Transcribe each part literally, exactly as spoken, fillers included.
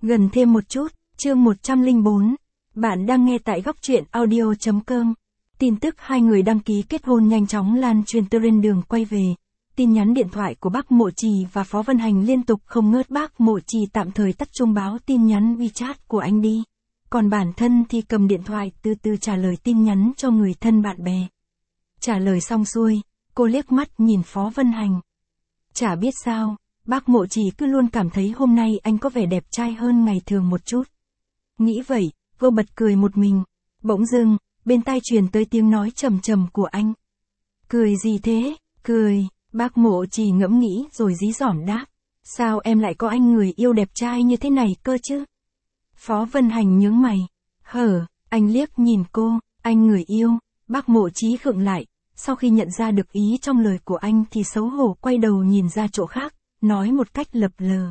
Gần thêm một chút, chương một trăm lẻ bốn. Bạn đang nghe tại góc truyện audio chấm com. Tin tức hai người đăng ký kết hôn nhanh chóng lan truyền trên đường quay về. Tin nhắn điện thoại của bác Mộ Trì và Phó Vân Hành liên tục không ngớt. Bác Mộ Trì tạm thời tắt chuông báo tin nhắn WeChat của anh đi. Còn bản thân thì cầm điện thoại từ từ trả lời tin nhắn cho người thân bạn bè. Trả lời xong xuôi, cô liếc mắt nhìn Phó Vân Hành. Chả biết sao, bác Mộ Trì cứ luôn cảm thấy hôm nay anh có vẻ đẹp trai hơn ngày thường một chút. Nghĩ vậy, cô bật cười một mình. Bỗng dưng, bên tai truyền tới tiếng nói trầm trầm của anh. Cười gì thế? Cười, bác Mộ Trì ngẫm nghĩ rồi dí dỏm đáp. Sao em lại có anh người yêu đẹp trai như thế này cơ chứ? Phó Vân Hành nhướng mày. Hở, anh liếc nhìn cô, anh người yêu. Bác Mộ Trì khựng lại, sau khi nhận ra được ý trong lời của anh thì xấu hổ quay đầu nhìn ra chỗ khác, nói một cách lập lờ.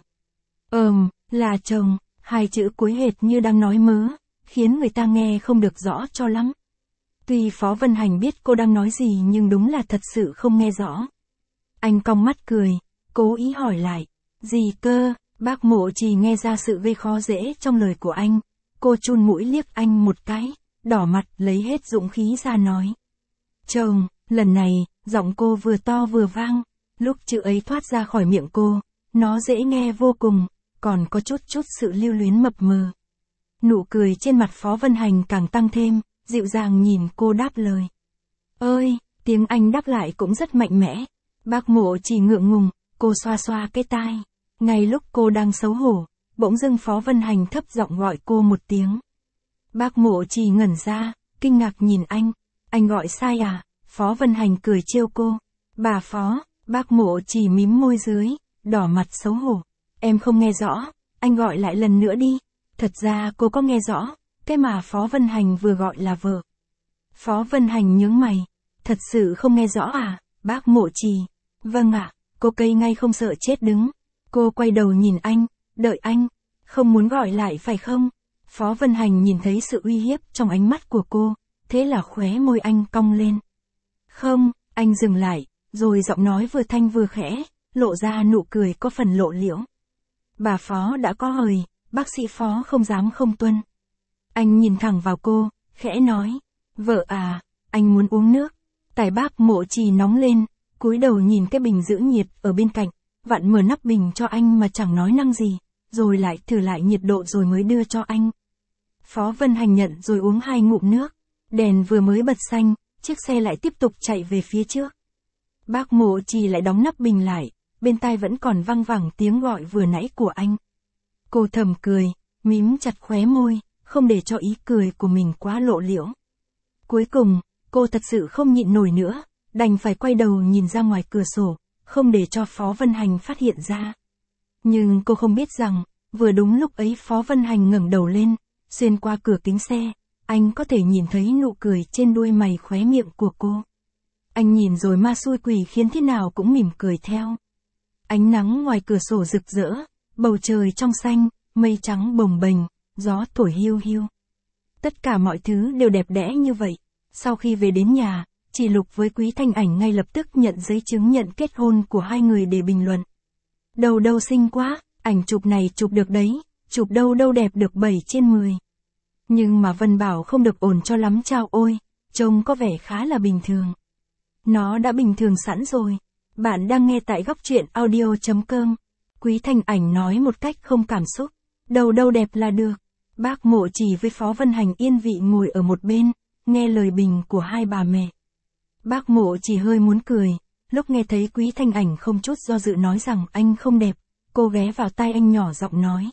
Ờm, là chồng, hai chữ cuối hệt như đang nói mớ, khiến người ta nghe không được rõ cho lắm. Tuy Phó Vân Hành biết cô đang nói gì nhưng đúng là thật sự không nghe rõ. Anh cong mắt cười, cố ý hỏi lại. Gì cơ? Bác Mộ Trì nghe ra sự gây khó dễ trong lời của anh. Cô chun mũi liếc anh một cái, đỏ mặt lấy hết dũng khí ra nói. Chồng, lần này, giọng cô vừa to vừa vang. Lúc chữ ấy thoát ra khỏi miệng cô, nó dễ nghe vô cùng, còn có chút chút sự lưu luyến mập mờ. Nụ cười trên mặt Phó Vân Hành càng tăng thêm, dịu dàng nhìn cô đáp lời. Ơi, tiếng anh đáp lại cũng rất mạnh mẽ. Bác Mộ Trì ngượng ngùng, cô xoa xoa cái tai. Ngay lúc cô đang xấu hổ, bỗng dưng Phó Vân Hành thấp giọng gọi cô một tiếng. Bác Mộ Trì ngẩn ra, kinh ngạc nhìn anh. Anh gọi sai à? Phó Vân Hành cười trêu cô. Bà Phó, bác Mộ Trì mím môi dưới, đỏ mặt xấu hổ. Em không nghe rõ, anh gọi lại lần nữa đi. Thật ra cô có nghe rõ, cái mà Phó Vân Hành vừa gọi là vợ. Phó Vân Hành nhướng mày. Thật sự không nghe rõ à, bác Mộ Trì? Vâng ạ, cô cây ngay không sợ chết đứng. Cô quay đầu nhìn anh, đợi anh. Không muốn gọi lại phải không? Phó Vân Hành nhìn thấy sự uy hiếp trong ánh mắt của cô, thế là khóe môi anh cong lên. Không, anh dừng lại, rồi giọng nói vừa thanh vừa khẽ, lộ ra nụ cười có phần lộ liễu. Bà Phó đã có hời, bác sĩ Phó không dám không tuân. Anh nhìn thẳng vào cô, khẽ nói. Vợ à, anh muốn uống nước. Tai bác Mộ Trì nóng lên, cúi đầu nhìn cái bình giữ nhiệt ở bên cạnh, vặn mở nắp bình cho anh mà chẳng nói năng gì, rồi lại thử lại nhiệt độ rồi mới đưa cho anh. Phó Vân Hành nhận rồi uống hai ngụm nước. Đèn vừa mới bật xanh, chiếc xe lại tiếp tục chạy về phía trước. Bác Mộ Trì lại đóng nắp bình lại, bên tai vẫn còn văng vẳng tiếng gọi vừa nãy của anh. Cô thầm cười, mím chặt khóe môi, không để cho ý cười của mình quá lộ liễu. Cuối cùng, cô thật sự không nhịn nổi nữa, đành phải quay đầu nhìn ra ngoài cửa sổ, không để cho Phó Vân Hành phát hiện ra. Nhưng cô không biết rằng, vừa đúng lúc ấy Phó Vân Hành ngẩng đầu lên, xuyên qua cửa kính xe, anh có thể nhìn thấy nụ cười trên đuôi mày khóe miệng của cô. Anh nhìn rồi ma xui quỷ khiến thế nào cũng mỉm cười theo. Ánh nắng ngoài cửa sổ rực rỡ, bầu trời trong xanh, mây trắng bồng bềnh, gió thổi hiu hiu. Tất cả mọi thứ đều đẹp đẽ như vậy. Sau khi về đến nhà, chị Lục với Quý Thanh Ảnh ngay lập tức nhận giấy chứng nhận kết hôn của hai người để bình luận. Đâu đâu xinh quá, ảnh chụp này chụp được đấy, chụp đâu đâu đẹp được bảy trên mười. Nhưng mà Vân bảo không được ổn cho lắm chao ôi, trông có vẻ khá là bình thường. Nó đã bình thường sẵn rồi. Bạn đang nghe tại góc truyện audio chấm com. Quý Thanh Ảnh nói một cách không cảm xúc. Đâu đâu đẹp là được. Bác Mộ Trì với Phó Vân Hành yên vị ngồi ở một bên, nghe lời bình của hai bà mẹ. Bác Mộ Trì hơi muốn cười, lúc nghe thấy Quý Thanh Ảnh không chút do dự nói rằng anh không đẹp, cô ghé vào tai anh nhỏ giọng nói.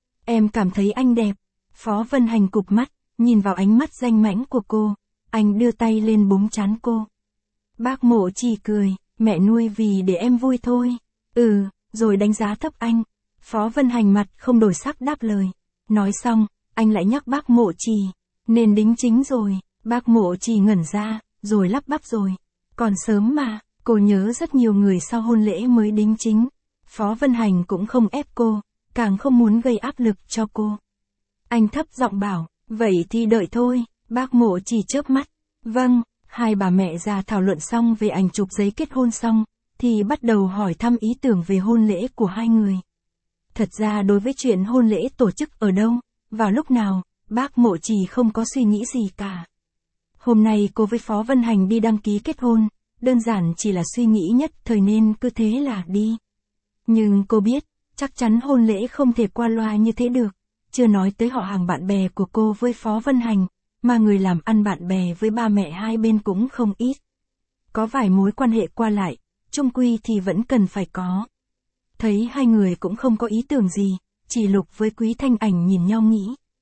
Em cảm thấy anh đẹp. Phó Vân Hành cụp mắt, nhìn vào ánh mắt danh mãnh của cô, anh đưa tay lên búng trán cô. Bác Mộ Trì cười, mẹ nuôi vì để em vui thôi. Ừ, rồi đánh giá thấp anh. Phó Vân Hành mặt không đổi sắc đáp lời. Nói xong, anh lại nhắc bác Mộ Trì, nên đính chính rồi. Bác Mộ Trì ngẩn ra, rồi lắp bắp rồi. Còn sớm mà, cô nhớ rất nhiều người sau hôn lễ mới đính chính. Phó Vân Hành cũng không ép cô, càng không muốn gây áp lực cho cô. Anh thấp giọng bảo, vậy thì đợi thôi. Bác Mộ Trì chớp mắt. Vâng, hai bà mẹ già thảo luận xong về ảnh chụp giấy kết hôn xong, thì bắt đầu hỏi thăm ý tưởng về hôn lễ của hai người. Thật ra đối với chuyện hôn lễ tổ chức ở đâu, vào lúc nào, bác Mộ Trì không có suy nghĩ gì cả. Hôm nay cô với Phó Vân Hành đi đăng ký kết hôn, đơn giản chỉ là suy nghĩ nhất thời nên cứ thế là đi. Nhưng cô biết, chắc chắn hôn lễ không thể qua loa như thế được, chưa nói tới họ hàng bạn bè của cô với Phó Vân Hành, mà người làm ăn bạn bè với ba mẹ hai bên cũng không ít. Có vài mối quan hệ qua lại, chung quy thì vẫn cần phải có. Thấy hai người cũng không có ý tưởng gì, Chỉ Lục với Quý Thanh Ảnh nhìn nhau nghĩ.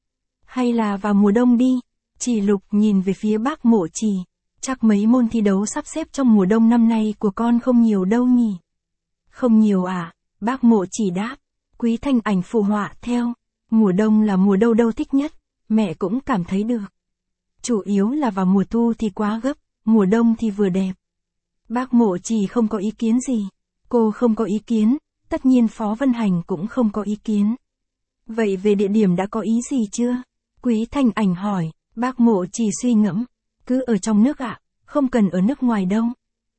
Hay là vào mùa đông đi, Chỉ Lục nhìn về phía bác Mộ Trì, chắc mấy môn thi đấu sắp xếp trong mùa đông năm nay của con không nhiều đâu nhỉ. Không nhiều à, bác Mộ Trì đáp. Quý Thanh Ảnh phụ họa theo, mùa đông là mùa đâu đâu thích nhất, mẹ cũng cảm thấy được. Chủ yếu là vào mùa thu thì quá gấp, mùa đông thì vừa đẹp. Bác Mộ Trì không có ý kiến gì, cô không có ý kiến, tất nhiên Phó Vân Hành cũng không có ý kiến. Vậy về địa điểm đã có ý gì chưa? Quý Thanh Ảnh hỏi, bác Mộ Trì suy ngẫm, cứ ở trong nước ạ, à, không cần ở nước ngoài đâu.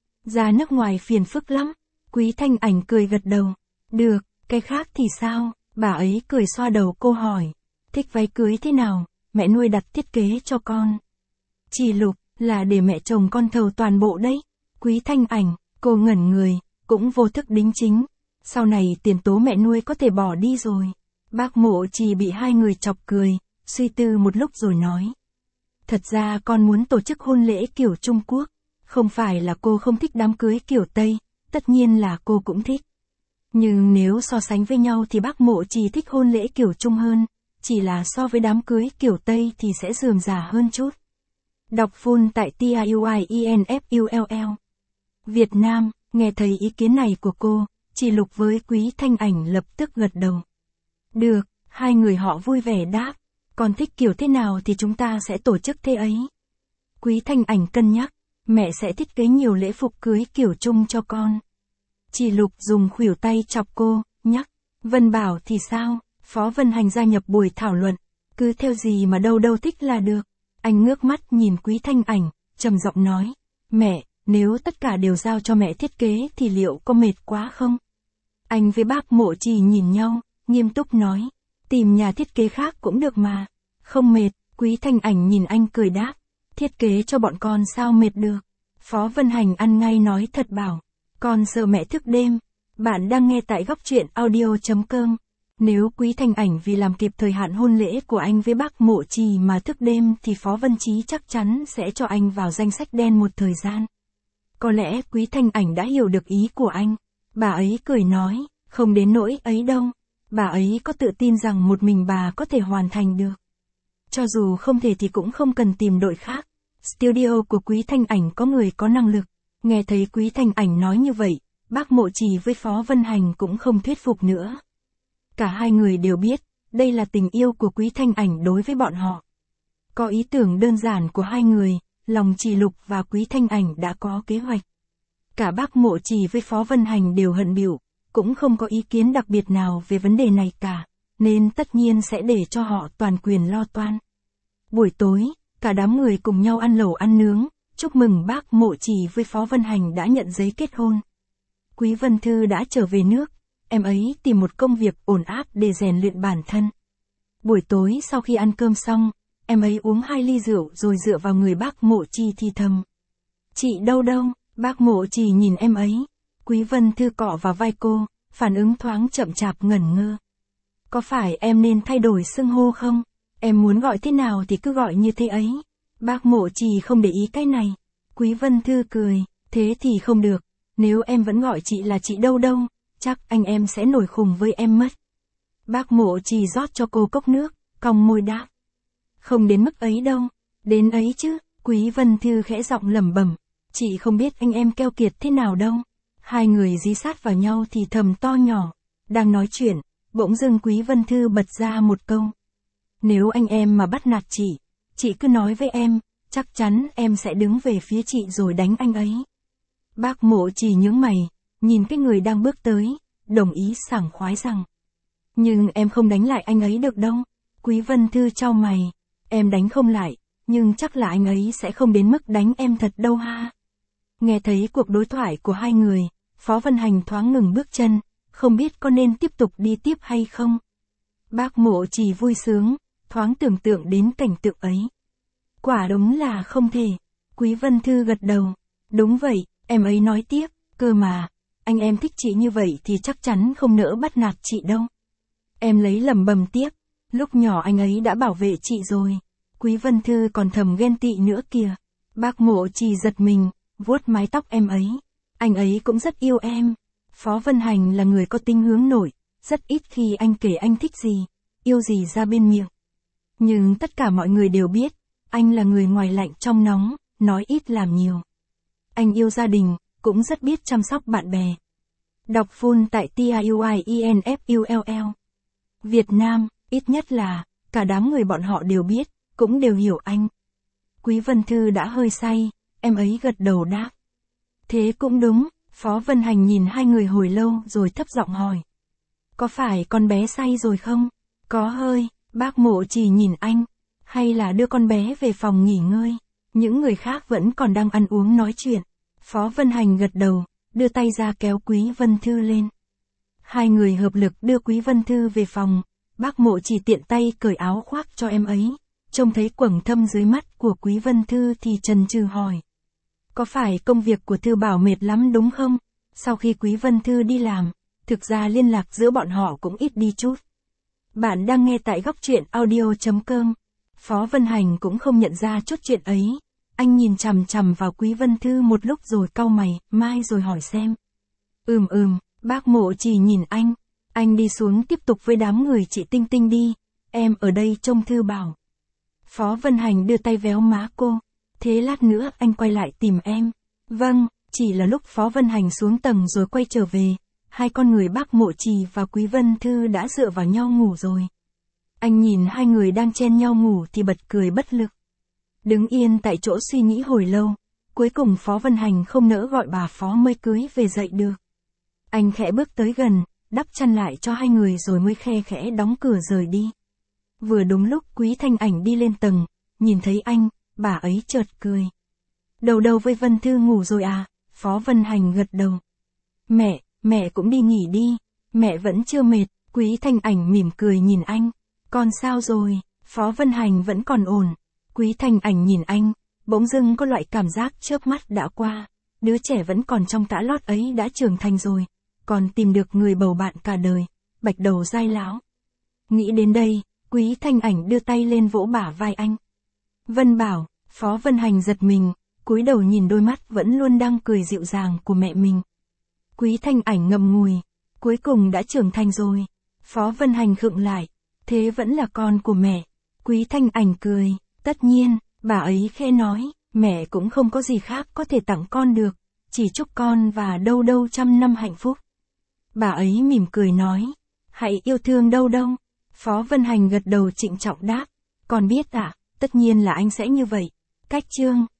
Ra nước ngoài phiền phức lắm, Quý Thanh Ảnh cười gật đầu. Được, cái khác thì sao? Bà ấy cười xoa đầu cô hỏi, thích váy cưới thế nào, mẹ nuôi đặt thiết kế cho con. Chỉ Lục, là để mẹ chồng con thầu toàn bộ đấy. Quý Thanh Ảnh, cô ngẩn người, cũng vô thức đính chính. Sau này tiền tố mẹ nuôi có thể bỏ đi rồi. Bác Mộ Trì bị hai người chọc cười, suy tư một lúc rồi nói. Thật ra con muốn tổ chức hôn lễ kiểu Trung Quốc, không phải là cô không thích đám cưới kiểu Tây, tất nhiên là cô cũng thích. Nhưng nếu so sánh với nhau thì bác Mộ Trì thích hôn lễ kiểu Trung hơn, chỉ là so với đám cưới kiểu Tây thì sẽ rườm rà hơn chút. Đọc full tại T I U I E N F U L L. Việt Nam, nghe thấy ý kiến này của cô, Chỉ Lục với Quý Thanh Ảnh lập tức gật đầu. Được, hai người họ vui vẻ đáp, còn thích kiểu thế nào thì chúng ta sẽ tổ chức thế ấy. Quý Thanh Ảnh cân nhắc, mẹ sẽ thiết kế nhiều lễ phục cưới kiểu Trung cho con. Chỉ Lục dùng khuỷu tay chọc cô, nhắc, Vân Bảo thì sao? Phó Vân Hành gia nhập buổi thảo luận, cứ theo gì mà đâu đâu thích là được. Anh ngước mắt nhìn Quý Thanh Ảnh, trầm giọng nói, mẹ, nếu tất cả đều giao cho mẹ thiết kế thì liệu có mệt quá không? Anh với bác Mộ Trì nhìn nhau, nghiêm túc nói, tìm nhà thiết kế khác cũng được mà. Không mệt, Quý Thanh Ảnh nhìn anh cười đáp, thiết kế cho bọn con sao mệt được. Phó Vân Hành ăn ngay nói thật bảo, con sợ mẹ thức đêm. Bạn đang nghe tại góc truyện audio chấm com. Nếu Quý Thanh Ảnh vì làm kịp thời hạn hôn lễ của anh với bác Mộ Trì mà thức đêm thì Phó Vân Chí chắc chắn sẽ cho anh vào danh sách đen một thời gian. Có lẽ Quý Thanh Ảnh đã hiểu được ý của anh. Bà ấy cười nói, không đến nỗi ấy đâu. Bà ấy có tự tin rằng một mình bà có thể hoàn thành được. Cho dù không thể thì cũng không cần tìm đội khác. Studio của Quý Thanh Ảnh có người có năng lực. Nghe thấy Quý Thanh Ảnh nói như vậy, bác Mộ Trì với Phó Vân Hành cũng không thuyết phục nữa. Cả hai người đều biết, đây là tình yêu của Quý Thanh Ảnh đối với bọn họ. Có ý tưởng đơn giản của hai người, lòng Chỉ Lục và Quý Thanh Ảnh đã có kế hoạch. Cả bác Mộ Trì với Phó Vân Hành đều hận bỉu, cũng không có ý kiến đặc biệt nào về vấn đề này cả, nên tất nhiên sẽ để cho họ toàn quyền lo toan. Buổi tối, cả đám người cùng nhau ăn lẩu ăn nướng, chúc mừng bác Mộ Trì với Phó Vân Hành đã nhận giấy kết hôn. Quý Vân Thư đã trở về nước, em ấy tìm một công việc ổn áp để rèn luyện bản thân. Buổi tối sau khi ăn cơm xong, em ấy uống hai ly rượu rồi dựa vào người bác Mộ Trì thì thầm. Chị đâu đâu, bác Mộ Trì nhìn em ấy. Quý Vân Thư cọ vào vai cô, phản ứng thoáng chậm chạp ngẩn ngơ. Có phải em nên thay đổi xưng hô không? Em muốn gọi thế nào thì cứ gọi như thế ấy. Bác Mộ Trì không để ý cái này. Quý Vân Thư cười, thế thì không được. Nếu em vẫn gọi chị là chị đâu đâu, chắc anh em sẽ nổi khùng với em mất. Bác Mộ Trì rót cho cô cốc nước, cong môi đáp. Không đến mức ấy đâu, đến ấy chứ. Quý Vân Thư khẽ giọng lẩm bẩm, chị không biết anh em keo kiệt thế nào đâu. Hai người dí sát vào nhau thì thầm to nhỏ. Đang nói chuyện, bỗng dưng Quý Vân Thư bật ra một câu. Nếu anh em mà bắt nạt chị, chị cứ nói với em, chắc chắn em sẽ đứng về phía chị rồi đánh anh ấy. Bác Mộ Trì nhướng mày, nhìn cái người đang bước tới, đồng ý sảng khoái rằng. Nhưng em không đánh lại anh ấy được đâu. Quý Vân Thư chau mày, em đánh không lại, nhưng chắc là anh ấy sẽ không đến mức đánh em thật đâu ha. Nghe thấy cuộc đối thoại của hai người, Phó Vân Hành thoáng ngừng bước chân, không biết có nên tiếp tục đi tiếp hay không. Bác Mộ Trì vui sướng, thoáng tưởng tượng đến cảnh tượng ấy. Quả đúng là không thể. Quý Vân Thư gật đầu. Đúng vậy, em ấy nói tiếp, cơ mà, anh em thích chị như vậy thì chắc chắn không nỡ bắt nạt chị đâu. Em lấy lẩm bẩm tiếp, lúc nhỏ anh ấy đã bảo vệ chị rồi. Quý Vân Thư còn thầm ghen tị nữa kìa. Bác Mộ Trì giật mình, vuốt mái tóc em ấy. Anh ấy cũng rất yêu em. Phó Vân Hành là người có tính hướng nội, rất ít khi anh kể anh thích gì, yêu gì ra bên miệng. Nhưng tất cả mọi người đều biết, anh là người ngoài lạnh trong nóng, nói ít làm nhiều. Anh yêu gia đình, cũng rất biết chăm sóc bạn bè. Đọc full tại tiuinfull. Việt Nam, ít nhất là, cả đám người bọn họ đều biết, cũng đều hiểu anh. Quý Vân Thư đã hơi say, em ấy gật đầu đáp. Thế cũng đúng, Phó Vân Hành nhìn hai người hồi lâu rồi thấp giọng hỏi. Có phải con bé say rồi không? Có hơi, bác Mộ Trì nhìn anh. Hay là đưa con bé về phòng nghỉ ngơi? Những người khác vẫn còn đang ăn uống nói chuyện. Phó Vân Hành gật đầu, đưa tay ra kéo Quý Vân Thư lên. Hai người hợp lực đưa Quý Vân Thư về phòng. Bác Mộ Trì tiện tay cởi áo khoác cho em ấy. Trông thấy quầng thâm dưới mắt của Quý Vân Thư thì chần chừ hỏi. Có phải công việc của Thư Bảo mệt lắm đúng không? Sau khi Quý Vân Thư đi làm, thực ra liên lạc giữa bọn họ cũng ít đi chút. Bạn đang nghe tại góc truyện audio.com. Phó Vân Hành cũng không nhận ra chút chuyện ấy. Anh nhìn chằm chằm vào Quý Vân Thư một lúc rồi cau mày, mai rồi hỏi xem. Ừm ừm, bác Mộ Trì nhìn anh. Anh đi xuống tiếp tục với đám người chị Tinh Tinh đi. Em ở đây trông Thư Bảo. Phó Vân Hành đưa tay véo má cô. Thế lát nữa anh quay lại tìm em. Vâng, chỉ là lúc Phó Vân Hành xuống tầng rồi quay trở về. Hai con người bác Mộ Trì và Quý Vân Thư đã dựa vào nhau ngủ rồi. Anh nhìn hai người đang chen nhau ngủ thì bật cười bất lực. Đứng yên tại chỗ suy nghĩ hồi lâu, cuối cùng Phó Vân Hành không nỡ gọi bà Phó mới cưới về dậy được. Anh khẽ bước tới gần, đắp chăn lại cho hai người rồi mới khe khẽ đóng cửa rời đi. Vừa đúng lúc Quý Thanh Ảnh đi lên tầng, nhìn thấy anh, bà ấy chợt cười. Đầu đầu với Vân Thư ngủ rồi à? Phó Vân Hành gật đầu. Mẹ, mẹ cũng đi nghỉ đi, mẹ vẫn chưa mệt. Quý Thanh Ảnh mỉm cười nhìn anh. Con sao rồi? Phó Vân Hành vẫn còn ổn. Quý Thanh Ảnh nhìn anh, bỗng dưng có loại cảm giác chớp mắt đã qua. Đứa trẻ vẫn còn trong tã lót ấy đã trưởng thành rồi, còn tìm được người bầu bạn cả đời, bạch đầu dai láo. Nghĩ đến đây, Quý Thanh Ảnh đưa tay lên vỗ bả vai anh. Vân Bảo, Phó Vân Hành giật mình, cúi đầu nhìn đôi mắt vẫn luôn đang cười dịu dàng của mẹ mình. Quý Thanh Ảnh ngậm ngùi, cuối cùng đã trưởng thành rồi. Phó Vân Hành khựng lại, thế vẫn là con của mẹ. Quý Thanh Ảnh cười, tất nhiên, bà ấy khẽ nói, mẹ cũng không có gì khác có thể tặng con được, chỉ chúc con và Đâu Đâu trăm năm hạnh phúc. Bà ấy mỉm cười nói, hãy yêu thương Đâu Đâu. Phó Vân Hành gật đầu trịnh trọng đáp, con biết ạ, à, tất nhiên là anh sẽ như vậy. Cách chương